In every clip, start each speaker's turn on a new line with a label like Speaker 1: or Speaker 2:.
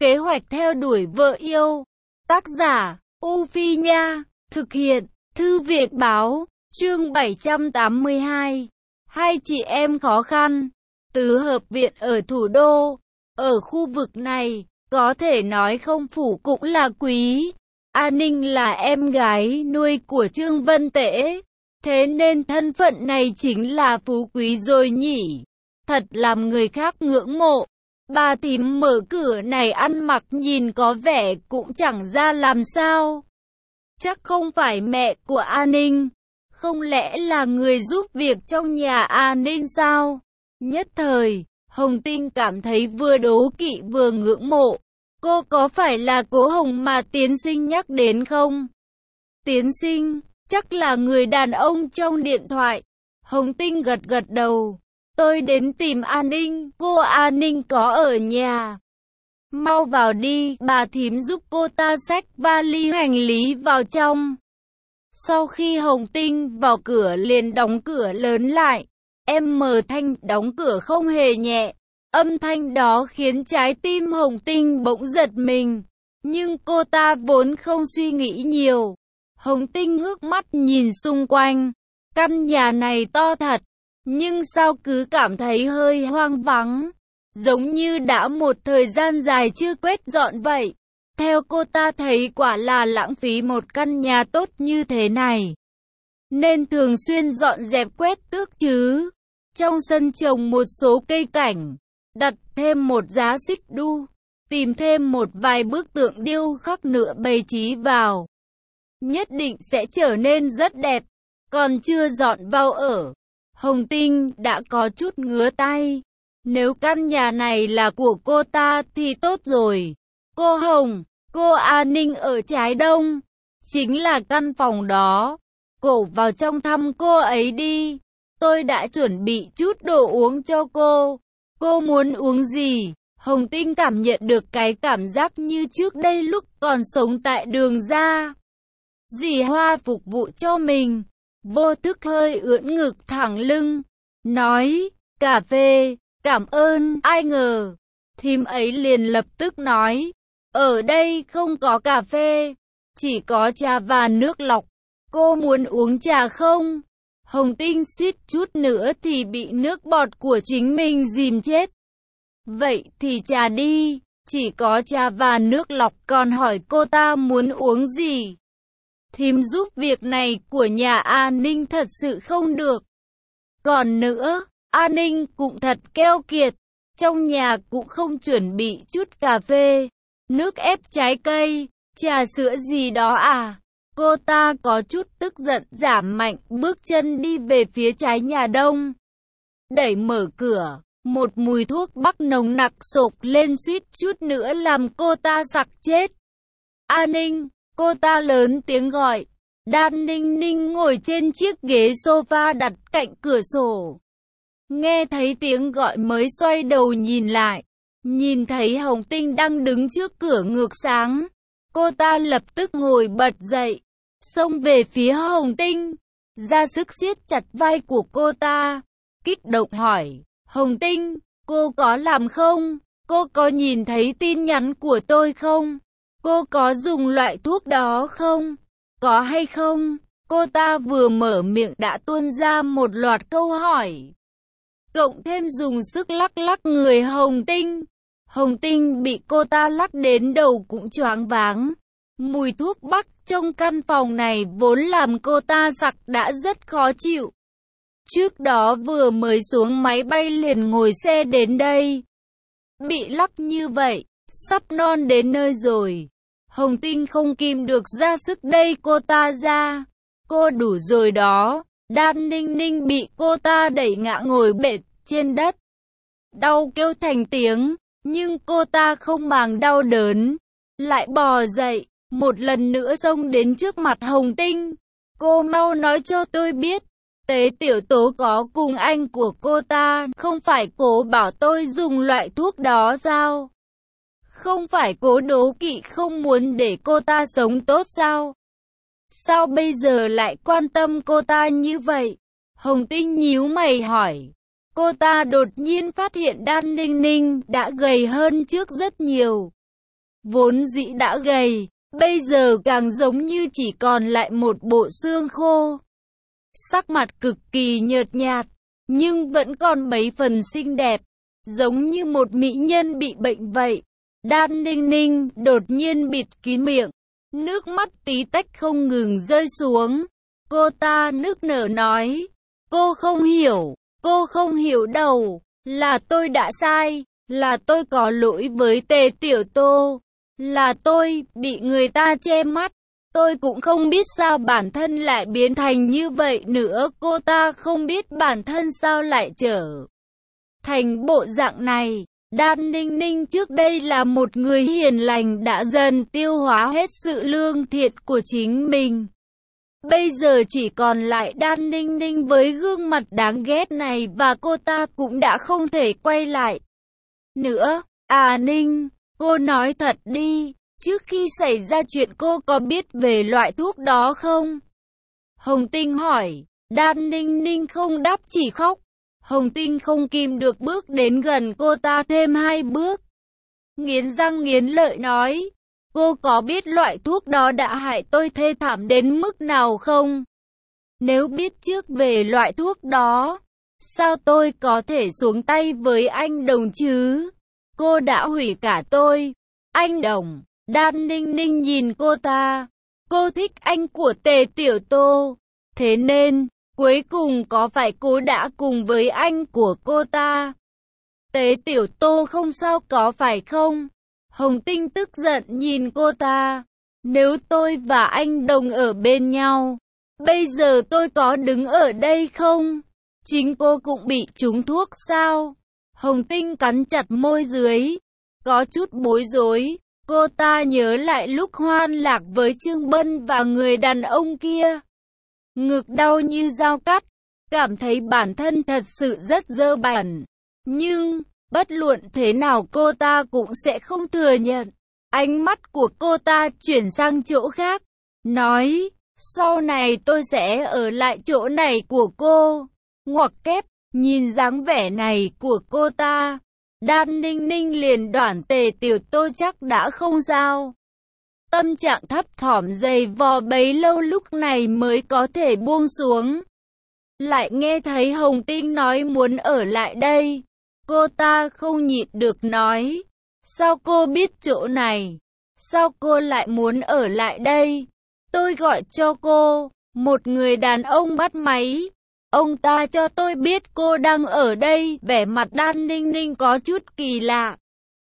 Speaker 1: Kế hoạch theo đuổi vợ yêu. Tác giả, U Phi Nha. Thực hiện, Thư viện Báo. Chương 782. Hai chị em khó khăn. Tứ hợp viện ở thủ đô. Ở khu vực này, có thể nói không phủ cũng là quý. A Ninh là em gái nuôi của Trương Vân Tễ. Thế nên thân phận này chính là phú quý rồi nhỉ. Thật làm người khác ngưỡng mộ. Bà thím mở cửa này ăn mặc nhìn có vẻ cũng chẳng ra làm sao. Chắc không phải mẹ của A Ninh. Không lẽ là người giúp việc trong nhà A Ninh sao? Nhất thời, Hồng Tinh cảm thấy vừa đố kỵ vừa ngưỡng mộ. Cô có phải là Cố Hồng mà tiến sinh nhắc đến không? Tiến sinh, chắc là người đàn ông trong điện thoại. Hồng Tinh gật gật đầu. Tôi đến tìm An Ninh, cô An Ninh có ở nhà. Mau vào đi, bà thím giúp cô ta xách vali hành lý vào trong. Sau khi Hồng Tinh vào cửa liền đóng cửa lớn lại. Em mở thanh đóng cửa không hề nhẹ. Âm thanh đó khiến trái tim Hồng Tinh bỗng giật mình. Nhưng cô ta vốn không suy nghĩ nhiều. Hồng Tinh ngước mắt nhìn xung quanh. Căn nhà này to thật. Nhưng sao cứ cảm thấy hơi hoang vắng. Giống như đã một thời gian dài chưa quét dọn vậy. Theo cô ta thấy quả là lãng phí một căn nhà tốt như thế này. Nên thường xuyên dọn dẹp quét tước chứ. Trong sân trồng một số cây cảnh. Đặt thêm một giá xích đu. Tìm thêm một vài bức tượng điêu khắc nữa bày trí vào. Nhất định sẽ trở nên rất đẹp. Còn chưa dọn vào ở. Hồng Tinh đã có chút ngứa tay. Nếu căn nhà này là của cô ta thì tốt rồi. Cô Hồng, cô An Ninh ở trái đông. Chính là căn phòng đó. Cô vào trong thăm cô ấy đi. Tôi đã chuẩn bị chút đồ uống cho cô. Cô muốn uống gì? Hồng Tinh cảm nhận được cái cảm giác như trước đây lúc còn sống tại Đường Gia. Dì Hoa phục vụ cho mình. Vô thức hơi ưỡn ngực thẳng lưng. Nói, cà phê, cảm ơn, ai ngờ. Thím ấy liền lập tức nói, ở đây không có cà phê, chỉ có trà và nước lọc. Cô muốn uống trà không? Hồng Tinh suýt chút nữa thì bị nước bọt của chính mình dìm chết. Vậy thì trà đi, chỉ có trà và nước lọc, còn hỏi cô ta muốn uống gì? Thím giúp việc này của nhà An Ninh thật sự không được. Còn nữa, An Ninh cũng thật keo kiệt. Trong nhà cũng không chuẩn bị chút cà phê, nước ép trái cây, trà sữa gì đó à? Cô ta có chút tức giận giảm mạnh bước chân đi về phía trái nhà đông. Đẩy mở cửa, một mùi thuốc bắc nồng nặc xộc lên suýt chút nữa làm cô ta sặc chết. An Ninh, cô ta lớn tiếng gọi. Đan Ninh Ninh ngồi trên chiếc ghế sofa đặt cạnh cửa sổ. Nghe thấy tiếng gọi mới xoay đầu nhìn lại. Nhìn thấy Hồng Tinh đang đứng trước cửa ngược sáng. Cô ta lập tức ngồi bật dậy. Xông về phía Hồng Tinh. Ra sức siết chặt vai của cô ta. Kích động hỏi. Hồng Tinh, cô có làm không? Cô có nhìn thấy tin nhắn của tôi không? Cô có dùng loại thuốc đó không? Có hay không? Cô ta vừa mở miệng đã tuôn ra một loạt câu hỏi. Cộng thêm dùng sức lắc lắc người Hồng Tinh. Hồng Tinh bị cô ta lắc đến đầu cũng choáng váng. Mùi thuốc bắc trong căn phòng này vốn làm cô ta sặc đã rất khó chịu. Trước đó vừa mới xuống máy bay liền ngồi xe đến đây. Bị lắc như vậy, sắp non đến nơi rồi. Hồng Tinh không kìm được ra sức đẩy cô ta ra. Cô đủ rồi đó. Đan Ninh Ninh bị cô ta đẩy ngã ngồi bệt trên đất. Đau kêu thành tiếng, nhưng cô ta không màng đau đớn. Lại bò dậy, một lần nữa xông đến trước mặt Hồng Tinh. Cô mau nói cho tôi biết. Tế Tiểu Tố có cùng anh của cô ta, không phải Cố bảo tôi dùng loại thuốc đó sao? Không phải Cố đố kỵ không muốn để cô ta sống tốt sao? Sao bây giờ lại quan tâm cô ta như vậy? Hồng Tinh nhíu mày hỏi. Cô ta đột nhiên phát hiện Đan Ninh Ninh đã gầy hơn trước rất nhiều. vốn dĩ đã gầy, bây giờ càng giống như chỉ còn lại một bộ xương khô. Sắc mặt cực kỳ nhợt nhạt, nhưng vẫn còn mấy phần xinh đẹp, giống như một mỹ nhân bị bệnh vậy. Đan Ninh Ninh đột nhiên bịt kín miệng, nước mắt tí tách không ngừng rơi xuống. Cô ta nức nở nói, cô không hiểu đâu, là tôi đã sai, là tôi có lỗi với Tề Tiểu Tô, là tôi bị người ta che mắt. Tôi cũng không biết sao bản thân lại biến thành như vậy nữa. Cô ta không biết bản thân sao lại trở thành bộ dạng này. Đan Ninh Ninh trước đây là một người hiền lành đã dần tiêu hóa hết sự lương thiện của chính mình. Bây giờ chỉ còn lại Đan Ninh Ninh với gương mặt đáng ghét này và cô ta cũng đã không thể quay lại nữa. À Ninh, cô nói thật đi, trước khi xảy ra chuyện cô có biết về loại thuốc đó không? Hồng Tinh hỏi. Đan Ninh Ninh không đáp chỉ khóc. Hồng Tinh không kìm được bước đến gần cô ta thêm 2 bước. Nghiến răng nghiến lợi nói, cô có biết loại thuốc đó đã hại tôi thê thảm đến mức nào không? Nếu biết trước về loại thuốc đó, sao tôi có thể xuống tay với anh Đồng chứ? Cô đã hủy cả tôi. Anh Đồng. Đan Ninh Ninh nhìn cô ta. Cô thích anh của Tề Tiểu Tô. Thế nên, cuối cùng có phải cô đã cùng với anh của cô ta? Tề Tiểu Tô không sao có phải không? Hồng Tinh tức giận nhìn cô ta. Nếu tôi và anh Đồng ở bên nhau, bây giờ tôi có đứng ở đây không? Chính cô cũng bị trúng thuốc sao? Hồng Tinh cắn chặt môi dưới, có chút bối rối. Cô ta nhớ lại lúc hoan lạc với Trương Bân và người đàn ông kia. Ngực đau như dao cắt, cảm thấy bản thân thật sự rất dơ bẩn. Nhưng, bất luận thế nào cô ta cũng sẽ không thừa nhận. Ánh mắt của cô ta chuyển sang chỗ khác, nói, sau này tôi sẽ ở lại chỗ này của cô. Ngoặc kép, nhìn dáng vẻ này của cô ta, Đan Ninh Ninh liền đoán Tề Tiểu Tô chắc đã không sao. Tâm trạng thấp thỏm dày vò bấy lâu lúc này mới có thể buông xuống. Lại nghe thấy Hồng Tinh nói muốn ở lại đây. Cô ta không nhịn được nói, sao cô biết chỗ này? Sao cô lại muốn ở lại đây? Tôi gọi cho cô. Một người đàn ông bắt máy. Ông ta cho tôi biết cô đang ở đây. Vẻ mặt Đan Ninh Ninh có chút kỳ lạ.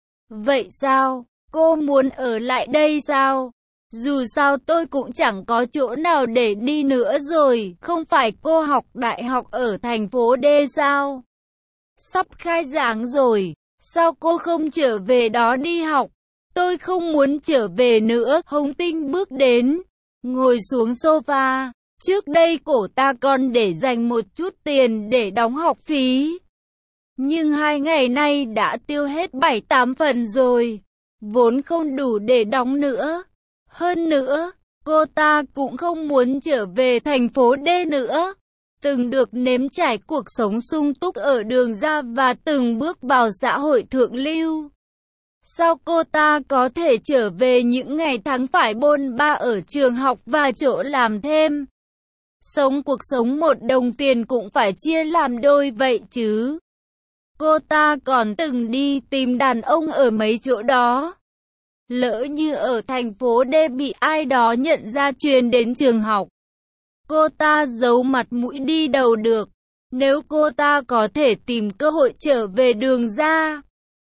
Speaker 1: Vậy sao? Cô muốn ở lại đây sao? Dù sao tôi cũng chẳng có chỗ nào để đi nữa rồi. Không phải cô học đại học ở thành phố D sao? Sắp khai giảng rồi. Sao cô không trở về đó đi học? Tôi không muốn trở về nữa. Hồng Tinh bước đến, ngồi xuống sofa. Trước đây cổ ta còn để dành một chút tiền để đóng học phí. Nhưng 2 ngày nay đã tiêu hết 7-8 phần rồi. Vốn không đủ để đóng nữa. Hơn nữa, cô ta cũng không muốn trở về thành phố D nữa. Từng được nếm trải cuộc sống sung túc ở đường ra và từng bước vào xã hội thượng lưu. Sao cô ta có thể trở về những ngày tháng phải bôn ba ở trường học và chỗ làm thêm? Sống cuộc sống một đồng tiền cũng phải chia làm đôi vậy chứ. Cô ta còn từng đi tìm đàn ông ở mấy chỗ đó. Lỡ như ở thành phố D bị ai đó nhận ra truyền đến trường học, cô ta giấu mặt mũi đi đâu được. Nếu cô ta có thể tìm cơ hội trở về đường ra,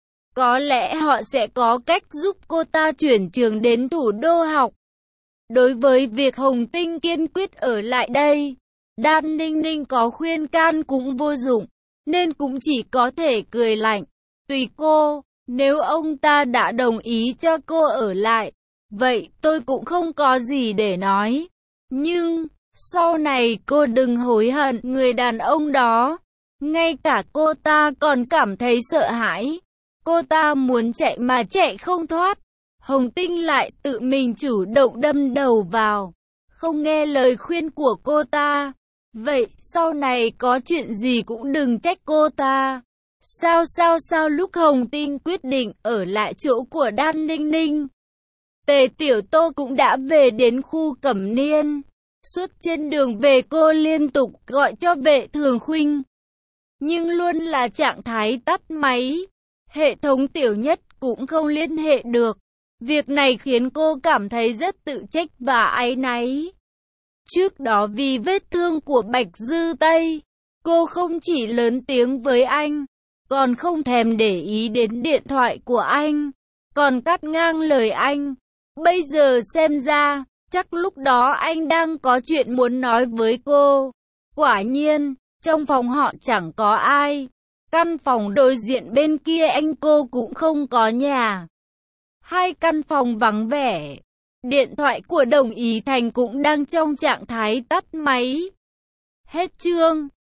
Speaker 1: có lẽ họ sẽ có cách giúp cô ta chuyển trường đến thủ đô học. Đối với việc Hồng Tinh kiên quyết ở lại đây, Đan Ninh Ninh có khuyên can cũng vô dụng, nên cũng chỉ có thể cười lạnh. Tùy cô, nếu ông ta đã đồng ý cho cô ở lại, vậy tôi cũng không có gì để nói. Nhưng, sau này cô đừng hối hận người đàn ông đó. Ngay cả cô ta còn cảm thấy sợ hãi. Cô ta muốn chạy mà chạy không thoát. Hồng Tinh lại tự mình chủ động đâm đầu vào, không nghe lời khuyên của cô ta. Vậy sau này có chuyện gì cũng đừng trách cô ta. Sao lúc Hồng Tinh quyết định ở lại chỗ của Đan Ninh Ninh, Tề Tiểu Tô cũng đã về đến khu Cẩm Niên. Suốt trên đường về cô liên tục gọi cho Vệ Thường Khuynh, nhưng luôn là trạng thái tắt máy. Hệ thống Tiểu Nhất cũng không liên hệ được. Việc này khiến cô cảm thấy rất tự trách và áy náy. Trước đó vì vết thương của Bạch Dư Tây, cô không chỉ lớn tiếng với anh, còn không thèm để ý đến điện thoại của anh, còn cắt ngang lời anh. Bây giờ xem ra, chắc lúc đó anh đang có chuyện muốn nói với cô. Quả nhiên, trong phòng họ chẳng có ai. Căn phòng đối diện bên kia anh cô cũng không có nhà. Hai căn phòng vắng vẻ. Điện thoại của Đồng Ý Thành cũng đang trong trạng thái tắt máy. Hết chương.